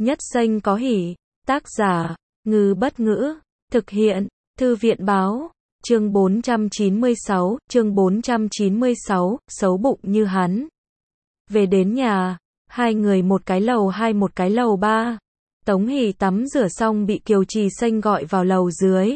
Nhất Xanh có hỉ. Tác giả, Ngư Bất Ngữ. Thực hiện, Thư viện Báo. Chương 496, xấu bụng như hắn. Về đến nhà, hai người một cái lầu 2 một cái lầu 3. Tống Hỷ tắm rửa xong bị Kiều Trì Xanh gọi vào lầu dưới.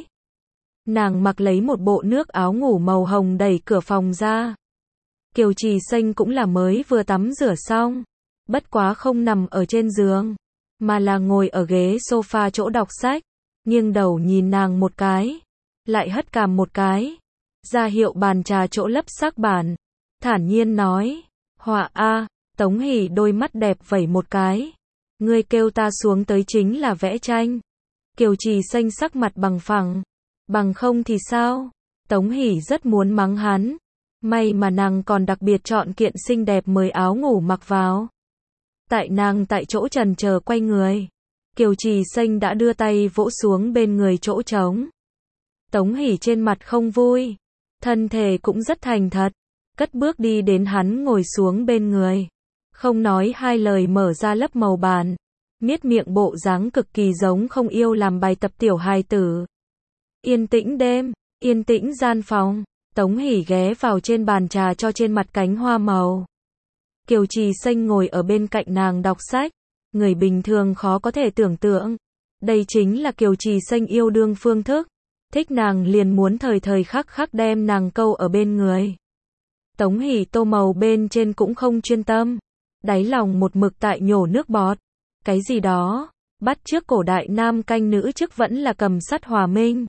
Nàng mặc lấy một bộ nước áo ngủ màu hồng đẩy cửa phòng ra. Kiều Trì Xanh cũng là mới vừa tắm rửa xong. Bất quá không nằm ở trên giường, mà là ngồi ở ghế sofa chỗ đọc sách. Nghiêng đầu nhìn nàng một cái, lại hất cằm một cái, ra hiệu bàn trà chỗ lấp sắc bàn. Thản nhiên nói, họa a. Tống Hỷ đôi mắt đẹp vẩy một cái. Ngươi kêu ta xuống tới chính là vẽ tranh. Kiều Trì Xanh sắc mặt bằng phẳng. Bằng không thì sao? Tống Hỷ rất muốn mắng hắn. May mà nàng còn đặc biệt chọn kiện xinh đẹp mới áo ngủ mặc vào. Tại nàng tại chỗ chần chờ quay người, Kiều Trì Xanh đã đưa tay vỗ xuống bên người chỗ trống. Tống Hỷ trên mặt không vui, thân thể cũng rất thành thật, cất bước đi đến hắn ngồi xuống bên người. Không nói hai lời mở ra lớp màu bàn, miết miệng bộ dáng cực kỳ giống không yêu làm bài tập tiểu hài tử. Yên tĩnh đêm, yên tĩnh gian phòng, Tống Hỷ ghé vào trên bàn trà cho trên mặt cánh hoa màu. Kiều Trì Xanh ngồi ở bên cạnh nàng đọc sách. Người bình thường khó có thể tưởng tượng. Đây chính là Kiều Trì Xanh yêu đương phương thức. Thích nàng liền muốn thời thời khắc khắc đem nàng câu ở bên người. Tống Hỷ tô màu bên trên cũng không chuyên tâm. Đáy lòng một mực tại nhổ nước bọt. Cái gì đó, bắt chước cổ đại nam canh nữ chức vẫn là cầm sắt hòa minh.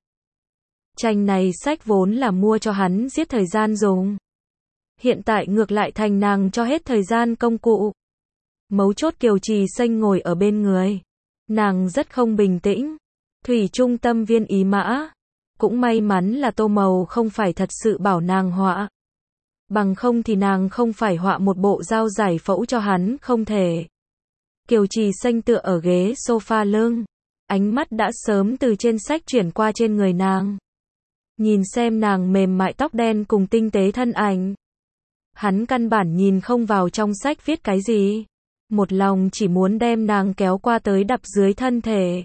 Tranh này sách vốn là mua cho hắn giết thời gian dùng. Hiện tại ngược lại thành nàng cho hết thời gian công cụ. Mấu chốt Kiều Trì Xanh ngồi ở bên người. Nàng rất không bình tĩnh. Thủy chung tâm viên ý mã. Cũng may mắn là tô màu không phải thật sự bảo nàng họa. Bằng không thì nàng không phải họa một bộ dao giải phẫu cho hắn không thể. Kiều Trì Xanh tựa ở ghế sofa lưng. Ánh mắt đã sớm từ trên sách chuyển qua trên người nàng. Nhìn xem nàng mềm mại tóc đen cùng tinh tế thân ảnh. Hắn căn bản nhìn không vào trong sách viết cái gì. Một lòng chỉ muốn đem nàng kéo qua tới đập dưới thân thể.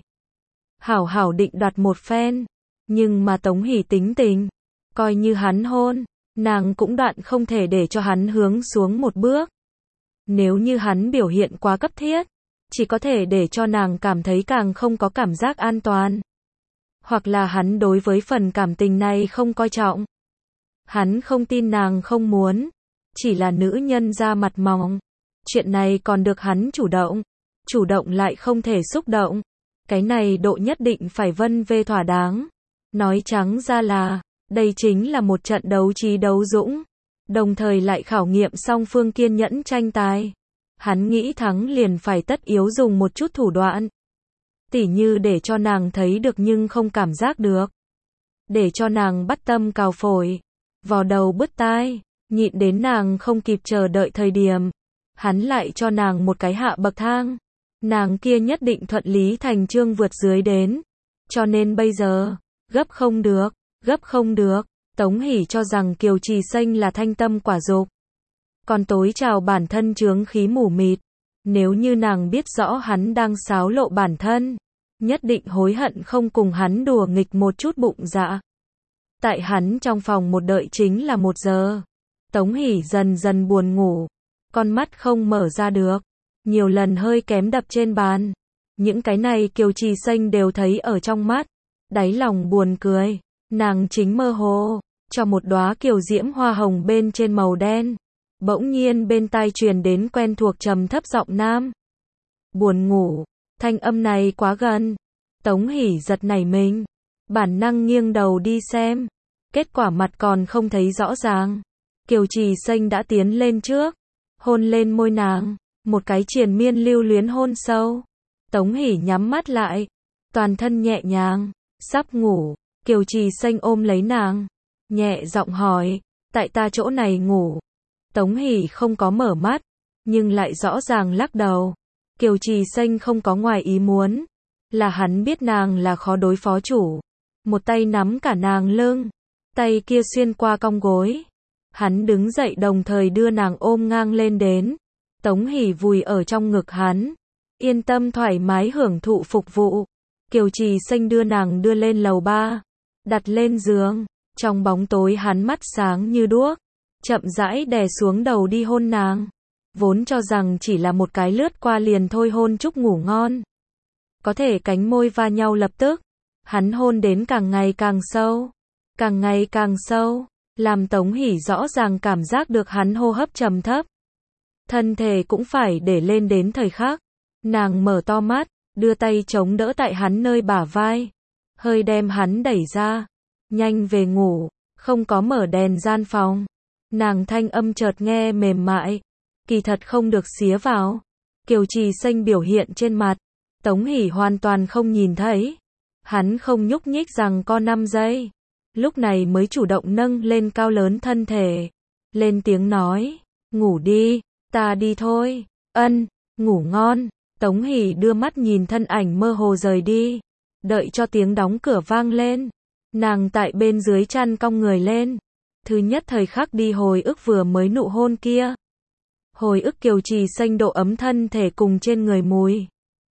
Hảo hảo định đoạt một phen. Nhưng mà Tống Hỷ tính tình. Coi như hắn hôn, nàng cũng đoạn không thể để cho hắn hướng xuống một bước. Nếu như hắn biểu hiện quá cấp thiết, chỉ có thể để cho nàng cảm thấy càng không có cảm giác an toàn. Hoặc là hắn đối với phần cảm tình này không coi trọng. Hắn không tin nàng không muốn. Chỉ là nữ nhân ra mặt mỏng. Chuyện này còn được hắn chủ động. Chủ động lại không thể xúc động. Cái này độ nhất định phải vân vê thỏa đáng. Nói trắng ra là, đây chính là một trận đấu trí đấu dũng. Đồng thời lại khảo nghiệm song phương kiên nhẫn tranh tài. Hắn nghĩ thắng liền phải tất yếu dùng một chút thủ đoạn. Tỉ như để cho nàng thấy được nhưng không cảm giác được. Để cho nàng bắt tâm cào phổi. Vò đầu bứt tai. Nhịn đến nàng không kịp chờ đợi thời điểm. Hắn lại cho nàng một cái hạ bậc thang. Nàng kia nhất định thuận lý thành chương vượt dưới đến. Cho nên bây giờ, gấp không được, gấp không được. Tống Hỷ cho rằng Kiều Trì Xanh là thanh tâm quả dục. Còn tối trào bản thân chướng khí mù mịt. Nếu như nàng biết rõ hắn đang xáo lộ bản thân, nhất định hối hận không cùng hắn đùa nghịch một chút bụng dạ. Tại hắn trong phòng một đợi chính là 1 giờ. Tống Hỷ dần dần buồn ngủ. Con mắt không mở ra được. Nhiều lần hơi kém đập trên bàn. Những cái này Kiều Trì Xanh đều thấy ở trong mắt. Đáy lòng buồn cười. Nàng chính mơ hồ. Cho một đóa kiều diễm hoa hồng bên trên màu đen. Bỗng nhiên bên tai truyền đến quen thuộc trầm thấp giọng nam. Buồn ngủ. Thanh âm này quá gần. Tống Hỷ giật nảy mình. Bản năng nghiêng đầu đi xem. Kết quả mặt còn không thấy rõ ràng. Kiều Trì Xanh đã tiến lên trước. Hôn lên môi nàng. Một cái triền miên lưu luyến hôn sâu. Tống Hỷ nhắm mắt lại. Toàn thân nhẹ nhàng. Sắp ngủ. Kiều Trì Xanh ôm lấy nàng. Nhẹ giọng hỏi. Tại ta chỗ này ngủ. Tống Hỷ không có mở mắt. Nhưng lại rõ ràng lắc đầu. Kiều Trì Xanh không có ngoài ý muốn. Là hắn biết nàng là khó đối phó chủ. Một tay nắm cả nàng lưng. Tay kia xuyên qua cong gối. Hắn đứng dậy đồng thời đưa nàng ôm ngang lên đến. Tống Hỷ vùi ở trong ngực hắn. yên tâm thoải mái hưởng thụ phục vụ. Kiều Trì Xanh đưa nàng đưa lên lầu 3, đặt lên giường, trong bóng tối hắn mắt sáng như đuốc, chậm rãi đè xuống đầu đi hôn nàng. Vốn cho rằng chỉ là một cái lướt qua liền thôi hôn chúc ngủ ngon. Có thể cánh môi va nhau lập tức, hắn hôn đến càng ngày càng sâu, càng ngày càng sâu, làm Tống Hỷ rõ ràng cảm giác được hắn hô hấp trầm thấp. Thân thể cũng phải để lên đến thời khắc. Nàng mở to mắt, đưa tay chống đỡ tại hắn nơi bả vai, hơi đem hắn đẩy ra. Nhanh về ngủ, không có mở đèn gian phòng. Nàng thanh âm chợt nghe mềm mại, kỳ thật không được xía vào. Kiều Trì Xanh biểu hiện trên mặt, Tống Hỷ hoàn toàn không nhìn thấy. Hắn không nhúc nhích rằng co 5 giây, lúc này mới chủ động nâng lên cao lớn thân thể, lên tiếng nói, ngủ đi, ta đi thôi. Ân, ngủ ngon. Tống Hỷ đưa mắt nhìn thân ảnh mơ hồ rời đi, đợi cho tiếng đóng cửa vang lên. Nàng tại bên dưới chăn cong người lên, thứ nhất thời khắc đi hồi ức vừa mới nụ hôn kia. Hồi ức Kiều Trì Xanh độ ấm thân thể cùng trên người mùi.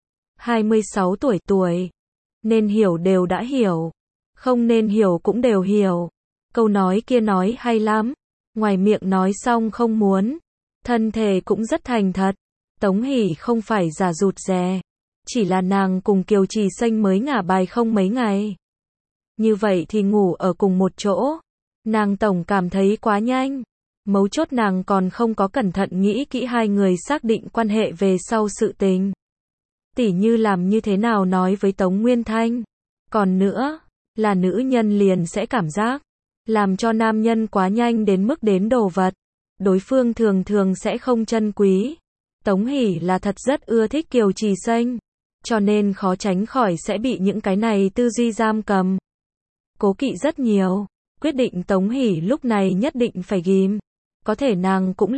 26 tuổi, nên hiểu đều đã hiểu, không nên hiểu cũng đều hiểu. Câu nói kia nói hay lắm, ngoài miệng nói xong không muốn, thân thể cũng rất thành thật. Tống Hỷ không phải giả rụt rè, chỉ là nàng cùng Kiều Trì Xanh mới ngả bài không mấy ngày. Như vậy thì ngủ ở cùng một chỗ, nàng tổng cảm thấy quá nhanh. Mấu chốt nàng còn không có cẩn thận nghĩ kỹ hai người xác định quan hệ về sau sự tình. Tỉ như làm như thế nào nói với Tống Nguyên Thanh. Còn nữa, là nữ nhân liền sẽ cảm giác, làm cho nam nhân quá nhanh đến mức đến đồ vật, đối phương thường thường sẽ không trân quý. Tống Hỷ là thật rất ưa thích Kiều Trì Xanh, cho nên khó tránh khỏi sẽ bị những cái này tư duy giam cầm. Cố kỵ rất nhiều, quyết định Tống Hỷ lúc này nhất định phải ghim. Có thể nàng cũng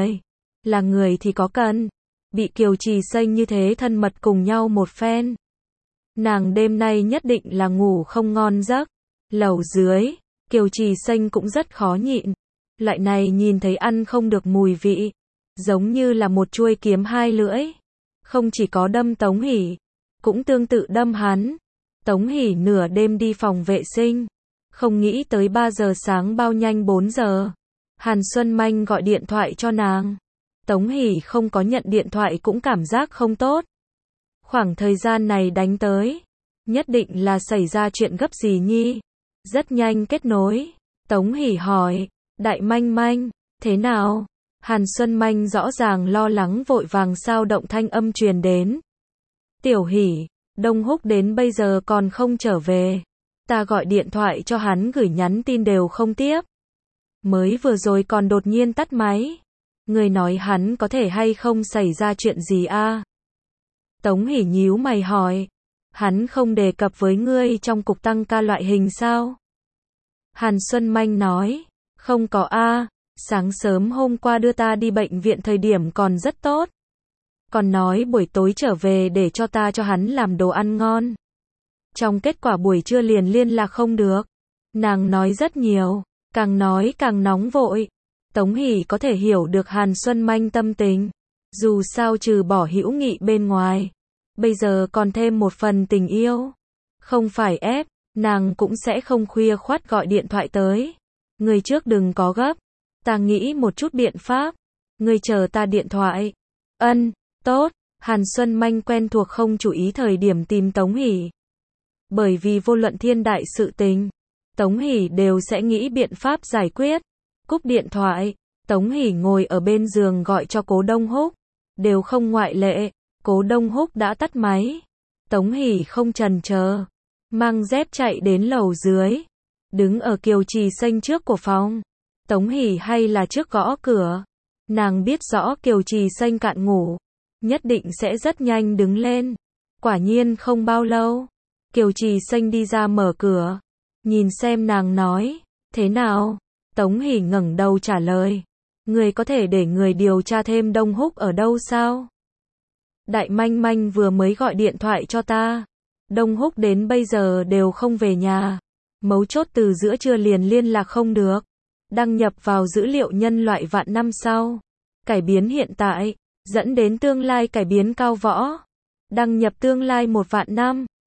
là người thì có cần bị Kiều Trì Xanh như thế thân mật cùng nhau một phen. Nàng đêm nay nhất định là ngủ không ngon giấc. Lầu dưới, Kiều Trì Xanh cũng rất khó nhịn. Loại này nhìn thấy ăn không được mùi vị, giống như là một chuôi kiếm hai lưỡi. Không chỉ có đâm Tống Hỷ, cũng tương tự đâm hắn. Tống Hỷ nửa đêm đi phòng vệ sinh, không nghĩ tới 3 giờ sáng bao nhanh 4 giờ. Hàn Xuân Manh gọi điện thoại cho nàng. Tống Hỷ không có nhận điện thoại cũng cảm giác không tốt. Khoảng thời gian này đánh tới, nhất định là xảy ra chuyện gấp gì nhi. Rất nhanh kết nối. Tống Hỷ hỏi, Đại Manh Manh, thế nào? Hàn Xuân Manh rõ ràng lo lắng vội vàng sao động thanh âm truyền đến. Tiểu Hỷ, Đông Húc đến bây giờ còn không trở về. Ta gọi điện thoại cho hắn gửi nhắn tin đều không tiếp. Mới vừa rồi còn đột nhiên tắt máy. Người nói hắn có thể hay không xảy ra chuyện gì a? Tống Hỷ nhíu mày hỏi. Hắn không đề cập với ngươi trong cục tăng ca loại hình sao? Hàn Xuân Manh nói. Không có a, sáng sớm hôm qua đưa ta đi bệnh viện thời điểm còn rất tốt. Còn nói buổi tối trở về để cho ta cho hắn làm đồ ăn ngon. Trong kết quả buổi trưa liền liên lạc không được. Nàng nói rất nhiều, càng nói càng nóng vội. Tống Hỷ có thể hiểu được Hàn Xuân Manh tâm tình. Dù sao trừ bỏ hữu nghị bên ngoài, bây giờ còn thêm một phần tình yêu. Không phải ép, nàng cũng sẽ không khuya khoắt gọi điện thoại tới. Người trước đừng có gấp, ta nghĩ một chút biện pháp. Người chờ ta điện thoại. Ân, tốt. Hàn Xuân Manh quen thuộc không chú ý thời điểm tìm Tống Hỷ. Bởi vì vô luận thiên đại sự tình, Tống Hỷ đều sẽ nghĩ biện pháp giải quyết. Cúp điện thoại, Tống Hỷ ngồi ở bên giường gọi cho Cố Đông Húc. Đều không ngoại lệ, Cố Đông Húc đã tắt máy. Tống Hỷ không chần chờ, mang dép chạy đến lầu dưới. Đứng ở Kiều Trì Xanh trước của phòng. Tống Hỷ hay là trước gõ cửa. Nàng biết rõ Kiều Trì Xanh cạn ngủ, nhất định sẽ rất nhanh đứng lên. Quả nhiên không bao lâu, Kiều Trì Xanh đi ra mở cửa. Nhìn xem nàng nói, thế nào? Tống Hỷ ngẩng đầu trả lời. Người có thể để người điều tra thêm Đông Húc ở đâu sao? Đại Manh Manh vừa mới gọi điện thoại cho ta. Đông Húc đến bây giờ đều không về nhà. Mấu chốt từ giữa trưa liền liên lạc không được. Đăng nhập vào dữ liệu nhân loại vạn năm sau. Cải biến hiện tại, dẫn đến tương lai cải biến cao võ. Đăng nhập tương lai 1 vạn năm.